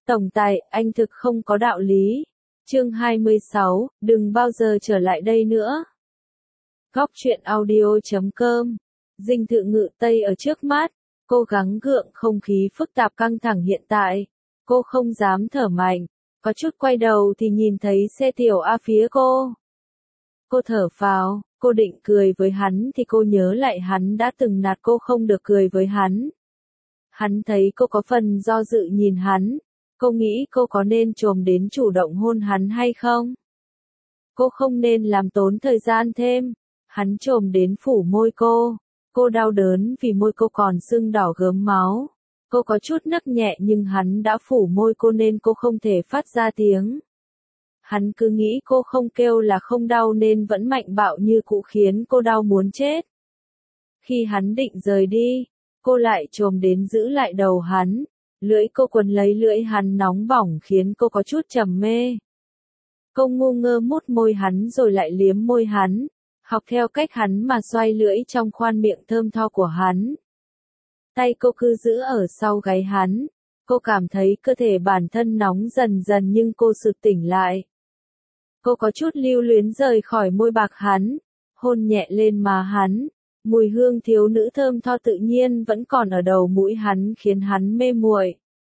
Tổng tài, anh thực không có đạo lý. Chương 26, đừng bao giờ trở lại đây nữa. Góc truyện audio.com. Dinh thự Ngự Tây ở trước mắt, cô gắng gượng không khí phức tạp căng thẳng hiện tại. Cô không dám thở mạnh, có chút quay đầu thì nhìn thấy xe Tiểu A phía cô. Cô thở phào, cô định cười với hắn thì cô nhớ lại hắn đã từng nạt cô không được cười với hắn. Hắn thấy cô có phần do dự nhìn hắn, cô nghĩ cô có nên trồm đến chủ động hôn hắn hay không? Cô không nên làm tốn thời gian thêm. Hắn trồm đến phủ môi cô đau đớn vì môi cô còn sưng đỏ gớm máu. Cô có chút nấc nhẹ nhưng hắn đã phủ môi cô nên cô không thể phát ra tiếng. Hắn cứ nghĩ cô không kêu là không đau nên vẫn mạnh bạo như cũ khiến cô đau muốn chết. Khi hắn định rời đi, cô lại trồm đến giữ lại đầu hắn, lưỡi cô quấn lấy lưỡi hắn nóng bỏng khiến cô có chút trầm mê. Cô ngu ngơ mút môi hắn rồi lại liếm môi hắn, học theo cách hắn mà xoay lưỡi trong khoang miệng thơm tho của hắn. Tay cô cứ giữ ở sau gáy hắn, cô cảm thấy cơ thể bản thân nóng dần dần nhưng cô sực tỉnh lại. Cô có chút lưu luyến rời khỏi môi bạc hắn, hôn nhẹ lên má hắn, mùi hương thiếu nữ thơm tho tự nhiên vẫn còn ở đầu mũi hắn khiến hắn mê muội.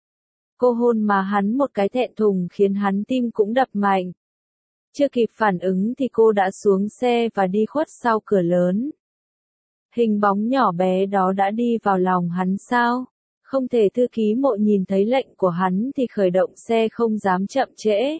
Cô hôn má hắn một cái thẹn thùng khiến hắn tim cũng đập mạnh. Chưa kịp phản ứng thì cô đã xuống xe và đi khuất sau cửa lớn. Hình bóng nhỏ bé đó đã đi vào lòng hắn sao? Không thể thư ký Mộ nhìn thấy lệnh của hắn thì khởi động xe không dám chậm trễ.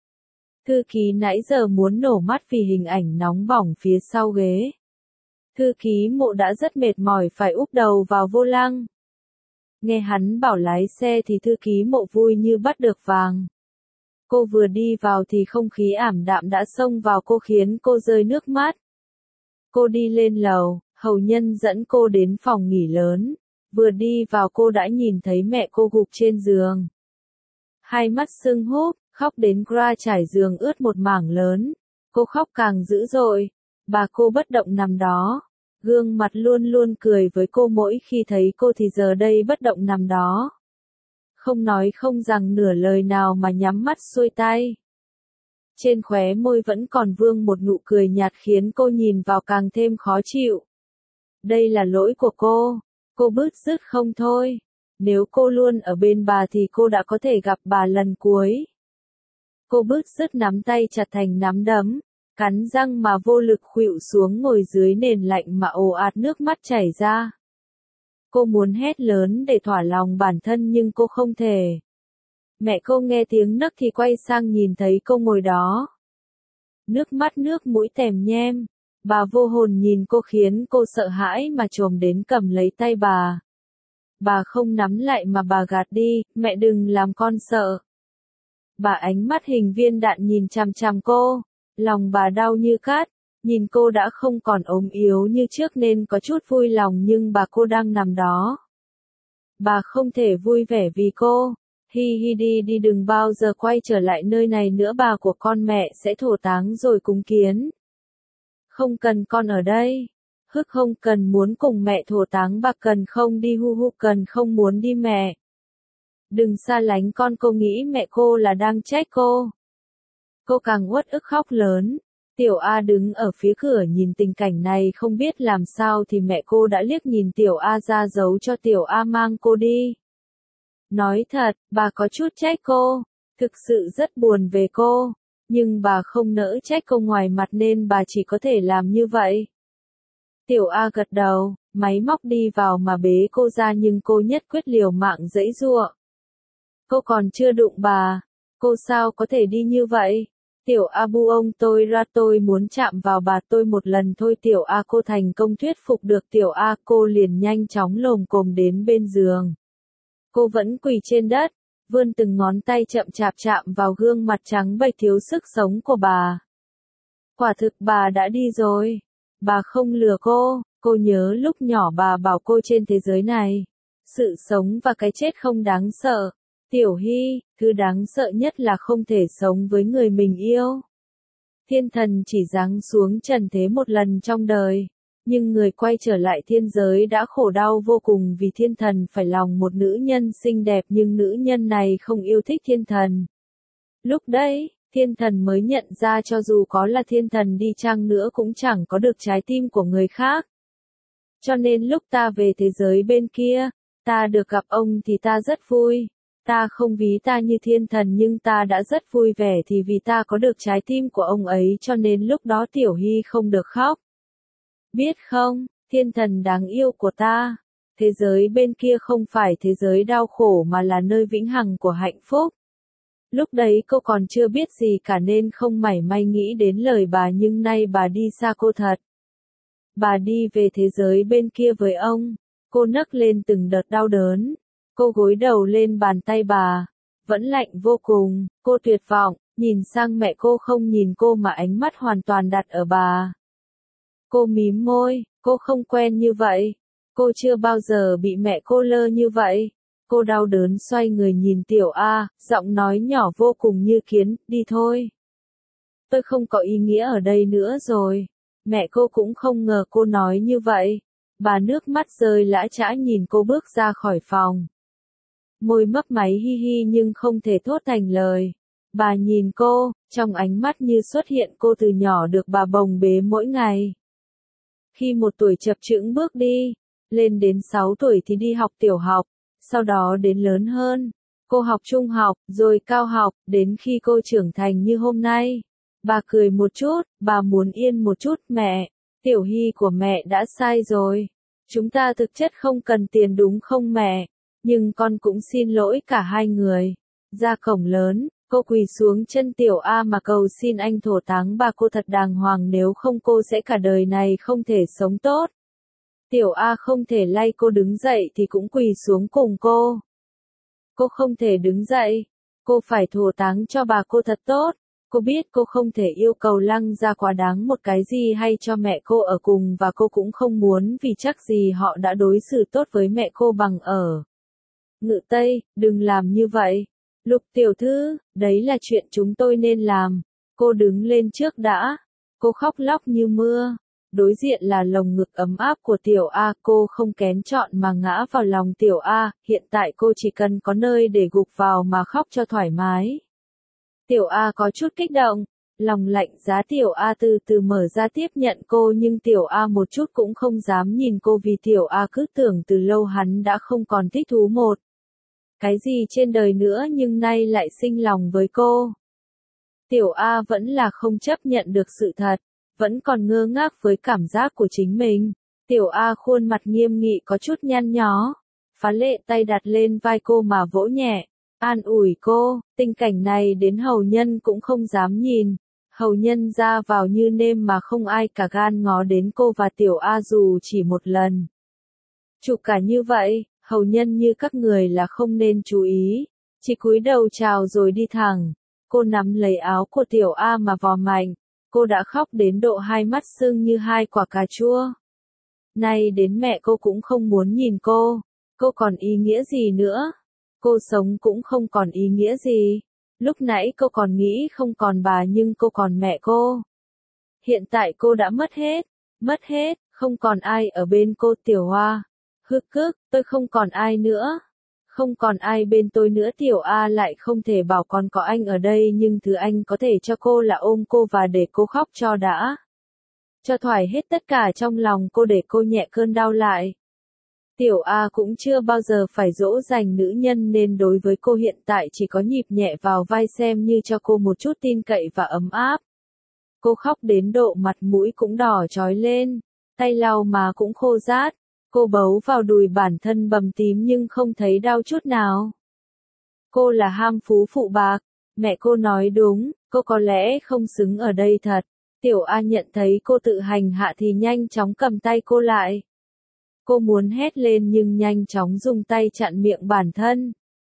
Thư ký nãy giờ muốn nổ mắt vì hình ảnh nóng bỏng phía sau ghế. Thư ký Mộ đã rất mệt mỏi phải úp đầu vào vô lăng. Nghe hắn bảo lái xe thì thư ký Mộ vui như bắt được vàng. Cô vừa đi vào thì không khí ảm đạm đã xông vào cô khiến cô rơi nước mắt. Cô đi lên lầu, hầu nhân dẫn cô đến phòng nghỉ lớn. Vừa đi vào cô đã nhìn thấy mẹ cô gục trên giường. Hai mắt sưng húp, khóc đến gra trải giường ướt một mảng lớn. Cô khóc càng dữ dội. Bà cô bất động nằm đó. Gương mặt luôn luôn cười với cô mỗi khi thấy cô thì giờ đây bất động nằm đó. Không nói không rằng nửa lời nào mà nhắm mắt xuôi tay. Trên khóe môi vẫn còn vương một nụ cười nhạt khiến cô nhìn vào càng thêm khó chịu. Đây là lỗi của cô bứt rứt không thôi. Nếu cô luôn ở bên bà thì cô đã có thể gặp bà lần cuối. Cô bứt rứt nắm tay chặt thành nắm đấm, cắn răng mà vô lực khuỵu xuống ngồi dưới nền lạnh mà ồ ạt nước mắt chảy ra. Cô muốn hét lớn để thỏa lòng bản thân nhưng cô không thể. Mẹ cô nghe tiếng nấc thì quay sang nhìn thấy cô ngồi đó. Nước mắt nước mũi tèm nhem. Bà vô hồn nhìn cô khiến cô sợ hãi mà trồm đến cầm lấy tay bà. Bà không nắm lại mà bà gạt đi, mẹ đừng làm con sợ. Bà ánh mắt hình viên đạn nhìn chằm chằm cô, lòng bà đau như cát, nhìn cô đã không còn ốm yếu như trước nên có chút vui lòng nhưng bà cô đang nằm đó. Bà không thể vui vẻ vì cô, hi đi đừng bao giờ quay trở lại nơi này nữa bà của con mẹ sẽ thổ táng rồi cúng kiến. Không cần con ở đây. Hức không cần muốn cùng mẹ thổ táng bà cần không đi hu cần không muốn đi mẹ. Đừng xa lánh con cô nghĩ mẹ cô là đang trách cô. Cô càng uất ức khóc lớn. Tiểu A đứng ở phía cửa nhìn tình cảnh này không biết làm sao thì mẹ cô đã liếc nhìn Tiểu A ra dấu cho Tiểu A mang cô đi. Nói thật, bà có chút trách cô. Thực sự rất buồn về cô. Nhưng bà không nỡ trách cô ngoài mặt nên bà chỉ có thể làm như vậy. Tiểu A gật đầu, máy móc đi vào mà bế cô ra nhưng cô nhất quyết liều mạng giãy giụa. Cô còn chưa đụng bà, cô sao có thể đi như vậy? Tiểu A bu ông tôi ra tôi muốn chạm vào bà tôi một lần thôi. Tiểu A cô thành công thuyết phục được Tiểu A, cô liền nhanh chóng lồm cồm đến bên giường. Cô vẫn quỳ trên đất, vươn từng ngón tay chậm chạp chạm vào gương mặt trắng bệch thiếu sức sống của bà. Quả thực bà đã đi rồi. Bà không lừa cô nhớ lúc nhỏ bà bảo cô trên thế giới này, sự sống và cái chết không đáng sợ. Tiểu Hy, thứ đáng sợ nhất là không thể sống với người mình yêu. Thiên thần chỉ giáng xuống trần thế một lần trong đời. Nhưng người quay trở lại thiên giới đã khổ đau vô cùng vì thiên thần phải lòng một nữ nhân xinh đẹp nhưng nữ nhân này không yêu thích thiên thần. Lúc đấy, thiên thần mới nhận ra cho dù có là thiên thần đi chăng nữa cũng chẳng có được trái tim của người khác. Cho nên lúc ta về thế giới bên kia, ta được gặp ông thì ta rất vui. Ta không ví ta như thiên thần nhưng ta đã rất vui vẻ thì vì ta có được trái tim của ông ấy cho nên lúc đó Tiểu Hy không được khóc. Biết không, thiên thần đáng yêu của ta, thế giới bên kia không phải thế giới đau khổ mà là nơi vĩnh hằng của hạnh phúc. Lúc đấy cô còn chưa biết gì cả nên không mảy may nghĩ đến lời bà nhưng nay bà đi xa cô thật. Bà đi về thế giới bên kia với ông, cô nấc lên từng đợt đau đớn. Cô gối đầu lên bàn tay bà, vẫn lạnh vô cùng, cô tuyệt vọng, nhìn sang mẹ cô không nhìn cô mà ánh mắt hoàn toàn đặt ở bà. Cô mím môi, cô không quen như vậy, cô chưa bao giờ bị mẹ cô lơ như vậy. Cô đau đớn xoay người nhìn Tiểu A, giọng nói nhỏ vô cùng như kiến, đi thôi. Tôi không có ý nghĩa ở đây nữa rồi. Mẹ cô cũng không ngờ cô nói như vậy. Bà nước mắt rơi lã chã nhìn cô bước ra khỏi phòng. Môi mấp máy hi hi nhưng không thể thốt thành lời. Bà nhìn cô, trong ánh mắt như xuất hiện cô từ nhỏ được bà bồng bế mỗi ngày. Khi 1 tuổi chập chững bước đi, lên đến 6 tuổi thì đi học tiểu học, sau đó đến lớn hơn, cô học trung học, rồi cao học, đến khi cô trưởng thành như hôm nay. Bà cười một chút, bà muốn yên một chút, mẹ, Tiểu Hy của mẹ đã sai rồi. Chúng ta thực chất không cần tiền đúng không mẹ? Nhưng con cũng xin lỗi cả hai người. Ra cổng lớn, cô quỳ xuống chân Tiểu A mà cầu xin anh thổ táng bà cô thật đàng hoàng nếu không cô sẽ cả đời này không thể sống tốt. Tiểu A không thể lay cô đứng dậy thì cũng quỳ xuống cùng cô. Cô không thể đứng dậy, cô phải thổ táng cho bà cô thật tốt. Cô biết cô không thể yêu cầu Lăng Gia quá đáng một cái gì hay cho mẹ cô ở cùng và cô cũng không muốn vì chắc gì họ đã đối xử tốt với mẹ cô bằng ở. Ngự Tây, đừng làm như vậy. Lục tiểu thư, đấy là chuyện chúng tôi nên làm. Cô đứng lên trước đã. Cô khóc lóc như mưa. Đối diện là lồng ngực ấm áp của Tiểu A, cô không kén chọn mà ngã vào lòng Tiểu A, hiện tại cô chỉ cần có nơi để gục vào mà khóc cho thoải mái. Tiểu A có chút kích động, lòng lạnh giá Tiểu A từ từ mở ra tiếp nhận cô nhưng Tiểu A một chút cũng không dám nhìn cô vì Tiểu A cứ tưởng từ lâu hắn đã không còn thích thú một cái gì trên đời nữa nhưng nay lại sinh lòng với cô. Tiểu A vẫn là không chấp nhận được sự thật, vẫn còn ngơ ngác với cảm giác của chính mình. Tiểu A khuôn mặt nghiêm nghị có chút nhăn nhó, phá lệ tay đặt lên vai cô mà vỗ nhẹ, an ủi cô, tình cảnh này đến hầu nhân cũng không dám nhìn. Hầu nhân ra vào như nêm mà không ai cả gan ngó đến cô và Tiểu A dù chỉ một lần. Chụp cả như vậy, hầu nhân như các người là không nên chú ý, chỉ cúi đầu chào rồi đi thẳng. Cô nắm lấy áo của Tiểu A mà vò mạnh, cô đã khóc đến độ hai mắt sưng như hai quả cà chua. Nay đến mẹ cô cũng không muốn nhìn cô còn ý nghĩa gì nữa? Cô sống cũng không còn ý nghĩa gì. Lúc nãy cô còn nghĩ không còn bà nhưng cô còn mẹ cô. Hiện tại cô đã mất hết, không còn ai ở bên cô. Tiểu Hoa, hức hức, tôi không còn ai nữa. Không còn ai bên tôi nữa. Tiểu A lại không thể bảo còn có anh ở đây nhưng thứ anh có thể cho cô là ôm cô và để cô khóc cho đã. Cho thoải hết tất cả trong lòng cô để cô nhẹ cơn đau lại. Tiểu A cũng chưa bao giờ phải dỗ dành nữ nhân nên đối với cô hiện tại chỉ có nhịp nhẹ vào vai xem như cho cô một chút tin cậy và ấm áp. Cô khóc đến độ mặt mũi cũng đỏ chói lên, tay lau má cũng khô rát. Cô bấu vào đùi bản thân bầm tím nhưng không thấy đau chút nào. Cô là ham phú phụ bạc. Mẹ cô nói đúng, cô có lẽ không xứng ở đây thật. Tiểu A nhận thấy cô tự hành hạ thì nhanh chóng cầm tay cô lại. Cô muốn hét lên nhưng nhanh chóng dùng tay chặn miệng bản thân.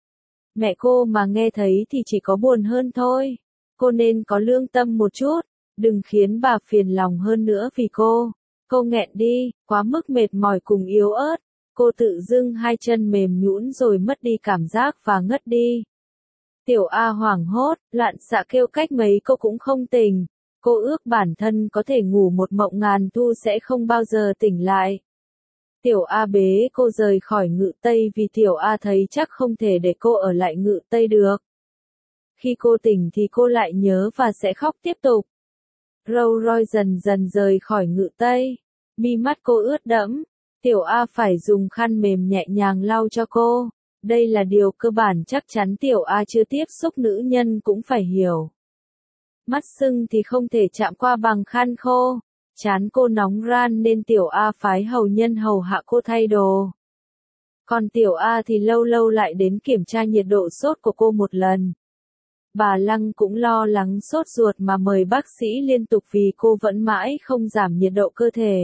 Mẹ cô mà nghe thấy thì chỉ có buồn hơn thôi. Cô nên có lương tâm một chút, đừng khiến bà phiền lòng hơn nữa vì cô. Cô nghẹn đi, quá mức mệt mỏi cùng yếu ớt. Cô tự dưng hai chân mềm nhũn rồi mất đi cảm giác và ngất đi. Tiểu A hoảng hốt, loạn xạ kêu cách mấy cô cũng không tỉnh. Cô ước bản thân có thể ngủ một mộng ngàn thu sẽ không bao giờ tỉnh lại. Tiểu A bế cô rời khỏi Ngự Tây vì Tiểu A thấy chắc không thể để cô ở lại Ngự Tây được. Khi cô tỉnh thì cô lại nhớ và sẽ khóc tiếp tục. Rolls Royce dần dần rời khỏi Ngự Tây. Mi mắt cô ướt đẫm. Tiểu A phải dùng khăn mềm nhẹ nhàng lau cho cô. Đây là điều cơ bản chắc chắn Tiểu A chưa tiếp xúc nữ nhân cũng phải hiểu. Mắt sưng thì không thể chạm qua bằng khăn khô. Trán cô nóng ran nên Tiểu A phái hầu nhân hầu hạ cô thay đồ. Còn Tiểu A thì lâu lâu lại đến kiểm tra nhiệt độ sốt của cô một lần. Bà Lăng cũng lo lắng sốt ruột mà mời bác sĩ liên tục vì cô vẫn mãi không giảm nhiệt độ cơ thể.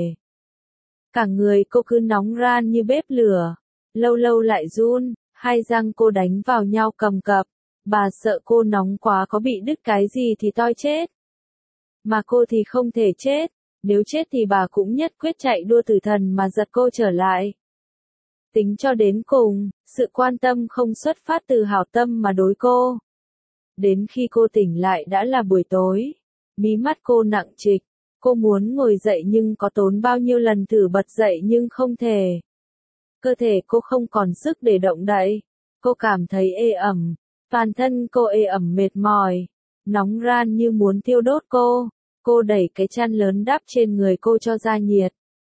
Cả người cô cứ nóng ran như bếp lửa, lâu lâu lại run, hai răng cô đánh vào nhau cầm cập. Bà sợ cô nóng quá có bị đứt cái gì thì toi chết. Mà cô thì không thể chết, nếu chết thì bà cũng nhất quyết chạy đua tử thần mà giật cô trở lại. Tính cho đến cùng, sự quan tâm không xuất phát từ hảo tâm mà đối cô. Đến khi cô tỉnh lại đã là buổi tối, mí mắt cô nặng trịch, cô muốn ngồi dậy nhưng có tốn bao nhiêu lần thử bật dậy nhưng không thể. Cơ thể cô không còn sức để động đậy, cô cảm thấy ê ẩm, toàn thân cô ê ẩm mệt mỏi, nóng ran như muốn thiêu đốt cô đẩy cái chăn lớn đắp trên người cô cho ra nhiệt.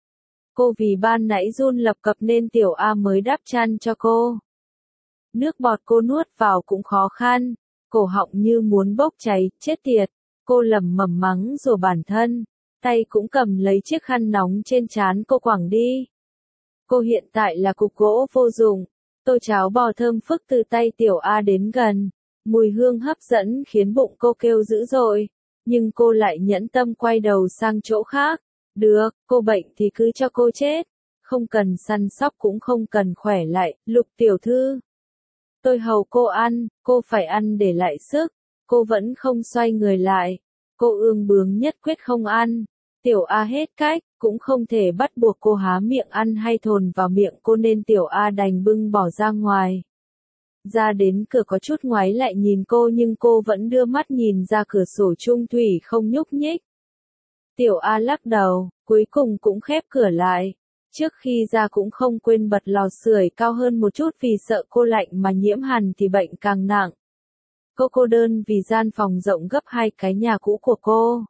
Cô vì ban nãy run lập cập nên Tiểu A mới đắp chăn cho cô. Nước bọt cô nuốt vào cũng khó khăn. Cổ họng như muốn bốc cháy, chết tiệt. Cô lẩm bẩm mắng rồi bản thân, tay cũng cầm lấy chiếc khăn nóng trên trán cô quẳng đi. Cô hiện tại là cục gỗ vô dụng. Tô cháo bò thơm phức từ tay Tiểu A đến gần, mùi hương hấp dẫn khiến bụng cô kêu dữ dội, nhưng cô lại nhẫn tâm quay đầu sang chỗ khác. Được, cô bệnh thì cứ cho cô chết, không cần săn sóc cũng không cần khỏe lại, Lục tiểu thư. Tôi hầu cô ăn, cô phải ăn để lại sức. Cô vẫn không xoay người lại. Cô ương bướng nhất quyết không ăn. Tiểu A hết cách, cũng không thể bắt buộc cô há miệng ăn hay thồn vào miệng cô nên Tiểu A đành bưng bỏ ra ngoài. Ra đến cửa có chút ngoái lại nhìn cô nhưng cô vẫn đưa mắt nhìn ra cửa sổ chung thủy không nhúc nhích. Tiểu A lắc đầu, cuối cùng cũng khép cửa lại. Trước khi ra cũng không quên bật lò sưởi cao hơn một chút vì sợ cô lạnh mà nhiễm hàn thì bệnh càng nặng. Cô đơn vì gian phòng rộng gấp 2 cái nhà cũ của cô.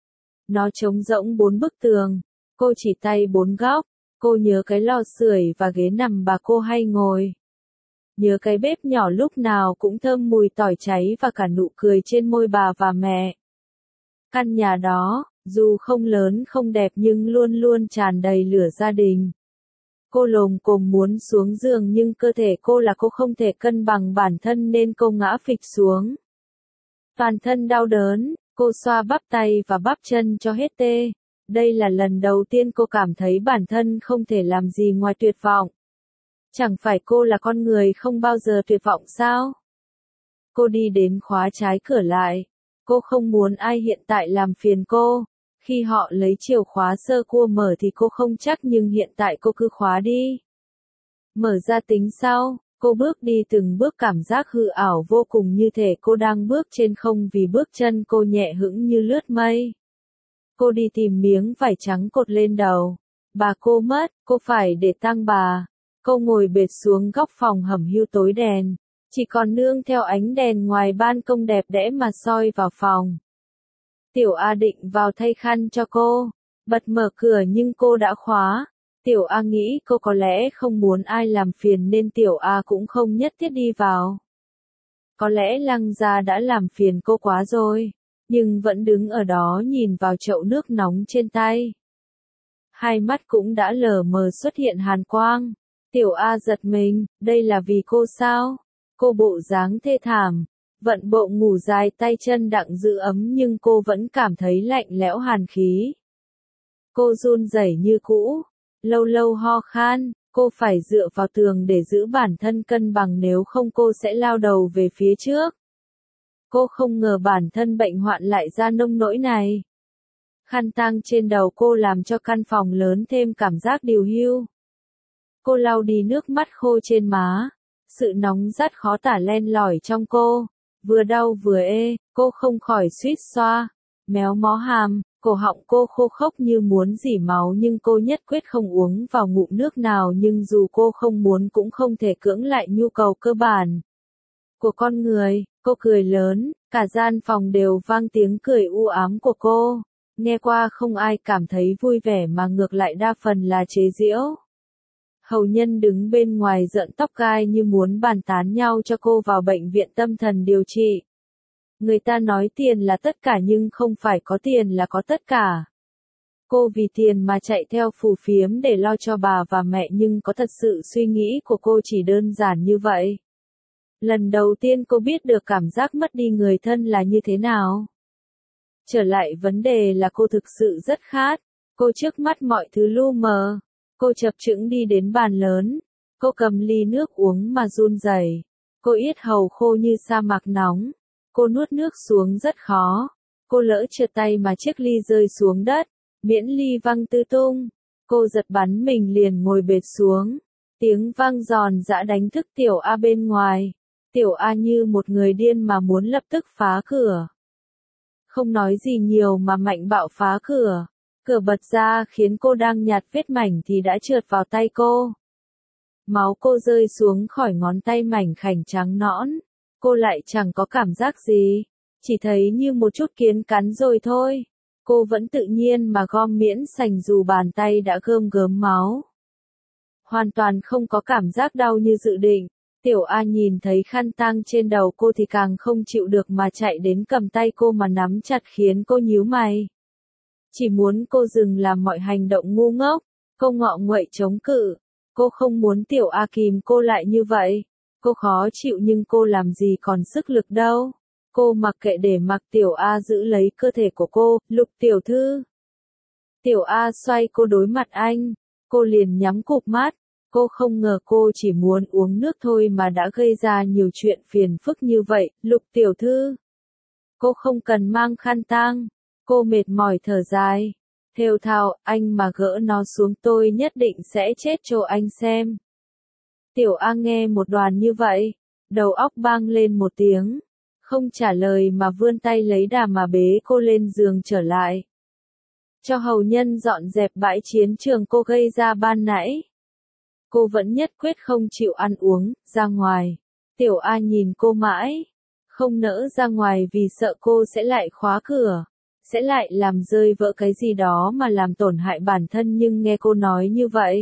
Nó trống rỗng 4 bức tường. Cô chỉ tay 4 góc. Cô nhớ cái lò sưởi và ghế nằm bà cô hay ngồi. Nhớ cái bếp nhỏ lúc nào cũng thơm mùi tỏi cháy và cả nụ cười trên môi bà và mẹ. Căn nhà đó, dù không lớn không đẹp nhưng luôn luôn tràn đầy lửa gia đình. Cô lồm cồm muốn xuống giường nhưng cơ thể cô không thể cân bằng bản thân nên cô ngã phịch xuống. Toàn thân đau đớn, cô xoa bắp tay và bắp chân cho hết tê. Đây là lần đầu tiên cô cảm thấy bản thân không thể làm gì ngoài tuyệt vọng. Chẳng phải cô là con người không bao giờ tuyệt vọng sao? Cô đi đến khóa trái cửa lại. Cô không muốn ai hiện tại làm phiền cô. Khi họ lấy chìa khóa sơ cua mở thì cô không chắc nhưng hiện tại cô cứ khóa đi. Mở ra tính sau, cô bước đi từng bước cảm giác hư ảo vô cùng như thể cô đang bước trên không vì bước chân cô nhẹ hững như lướt mây. Cô đi tìm miếng vải trắng cột lên đầu. Bà cô mất, cô phải để tang bà. Cô ngồi bệt xuống góc phòng hầm hưu tối đèn. Chỉ còn nương theo ánh đèn ngoài ban công đẹp đẽ mà soi vào phòng. Tiểu A định vào thay khăn cho cô, bật mở cửa nhưng cô đã khóa. Tiểu A nghĩ cô có lẽ không muốn ai làm phiền nên Tiểu A cũng không nhất thiết đi vào. Có lẽ Lăng gia đã làm phiền cô quá rồi, nhưng vẫn đứng ở đó nhìn vào chậu nước nóng trên tay. Hai mắt cũng đã lờ mờ xuất hiện hàn quang. Tiểu A giật mình, đây là vì cô sao? Cô bộ dáng thê thảm. Vận bộ ngủ dài tay chân đặng giữ ấm nhưng cô vẫn cảm thấy lạnh lẽo hàn khí. Cô run rẩy như cũ, lâu lâu ho khan, cô phải dựa vào tường để giữ bản thân cân bằng nếu không cô sẽ lao đầu về phía trước. Cô không ngờ bản thân bệnh hoạn lại ra nông nỗi này. Khăn tang trên đầu cô làm cho căn phòng lớn thêm cảm giác điều hưu. Cô lau đi nước mắt khô trên má, sự nóng rát khó tả len lỏi trong cô. Vừa đau vừa ê, cô không khỏi suýt xoa. méo mó hàm, cổ họng cô khô khốc như muốn rỉ máu nhưng cô nhất quyết không uống vào ngụm nước nào nhưng dù cô không muốn cũng không thể cưỡng lại nhu cầu cơ bản của con người. Cô cười lớn, cả gian phòng đều vang tiếng cười u ám của cô. Nghe qua không ai cảm thấy vui vẻ mà ngược lại đa phần là chế giễu. Hầu nhân đứng bên ngoài giận tóc gai như muốn bàn tán nhau cho cô vào bệnh viện tâm thần điều trị. Người ta nói tiền là tất cả nhưng không phải có tiền là có tất cả. Cô vì tiền mà chạy theo phù phiếm để lo cho bà và mẹ nhưng có thật sự suy nghĩ của cô chỉ đơn giản như vậy. Lần đầu tiên cô biết được cảm giác mất đi người thân là như thế nào. Trở lại vấn đề là cô thực sự rất khát. Cô trước mắt mọi thứ lu mờ. Cô chập chững đi đến bàn lớn. Cô cầm ly nước uống mà run rẩy. Cô yết hầu khô như sa mạc nóng. Cô nuốt nước xuống rất khó. Cô lỡ trượt tay mà chiếc ly rơi xuống đất. Miễn ly văng tứ tung. Cô giật bắn mình liền ngồi bệt xuống. Tiếng vang giòn giã đánh thức Tiểu A bên ngoài. Tiểu A như một người điên mà muốn lập tức phá cửa. Không nói gì nhiều mà mạnh bạo phá cửa. Cửa bật ra khiến cô đang nhặt vết mảnh thì đã trượt vào tay cô. Máu cô rơi xuống khỏi ngón tay mảnh khảnh trắng nõn. Cô lại chẳng có cảm giác gì. Chỉ thấy như một chút kiến cắn rồi thôi. Cô vẫn tự nhiên mà gom miễn sành dù bàn tay đã gơm gớm máu. Hoàn toàn không có cảm giác đau như dự định. Tiểu A nhìn thấy khăn tang trên đầu cô thì càng không chịu được mà chạy đến cầm tay cô mà nắm chặt khiến cô nhíu mày. Chỉ muốn cô dừng làm mọi hành động ngu ngốc. Cô ngọ nguậy chống cự. Cô không muốn Tiểu A kìm cô lại như vậy. Cô khó chịu nhưng cô làm gì còn sức lực đâu. Cô mặc kệ để mặc Tiểu A giữ lấy cơ thể của cô. Lục tiểu thư. Tiểu A xoay cô đối mặt anh. Cô liền nhắm cụp mắt. Cô không ngờ cô chỉ muốn uống nước thôi mà đã gây ra nhiều chuyện phiền phức như vậy. Lục tiểu thư. Cô không cần mang khăn tang. Cô mệt mỏi thở dài. Thều thào, anh mà gỡ nó xuống tôi nhất định sẽ chết cho anh xem. Tiểu A nghe một đoàn như vậy. Đầu óc bang lên một tiếng. Không trả lời mà vươn tay lấy đà mà bế cô lên giường trở lại. Cho hầu nhân dọn dẹp bãi chiến trường cô gây ra ban nãy. Cô vẫn nhất quyết không chịu ăn uống, ra ngoài. Tiểu A nhìn cô mãi. Không nỡ ra ngoài vì sợ cô sẽ lại khóa cửa. Sẽ lại làm rơi vỡ cái gì đó mà làm tổn hại bản thân nhưng nghe cô nói như vậy.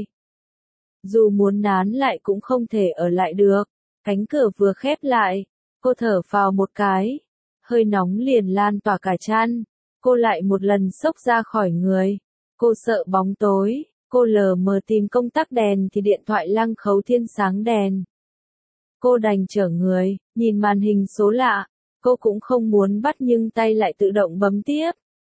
Dù muốn nán lại cũng không thể ở lại được. Cánh cửa vừa khép lại. Cô thở phào một cái. Hơi nóng liền lan tỏa cả chăn. Cô lại một lần xốc ra khỏi người. Cô sợ bóng tối. Cô lờ mờ tìm công tắc đèn thì điện thoại Lăng Khấu Thiên sáng đèn. Cô đành trở người, nhìn màn hình số lạ. Cô cũng không muốn bắt nhưng tay lại tự động bấm tiếp.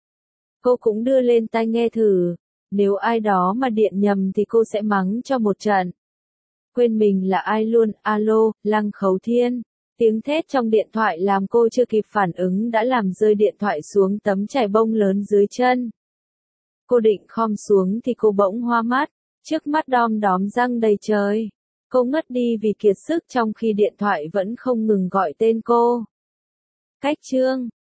Cô cũng đưa lên tai nghe thử. Nếu ai đó mà điện nhầm thì cô sẽ mắng cho một trận. Quên mình là ai luôn, alo, Lăng Khấu Thiên. Tiếng thét trong điện thoại làm cô chưa kịp phản ứng đã làm rơi điện thoại xuống tấm trải bông lớn dưới chân. Cô định khom xuống thì cô bỗng hoa mắt, trước mắt đom đóm răng đầy trời. Cô ngất đi vì kiệt sức trong khi điện thoại vẫn không ngừng gọi tên cô. Cách chương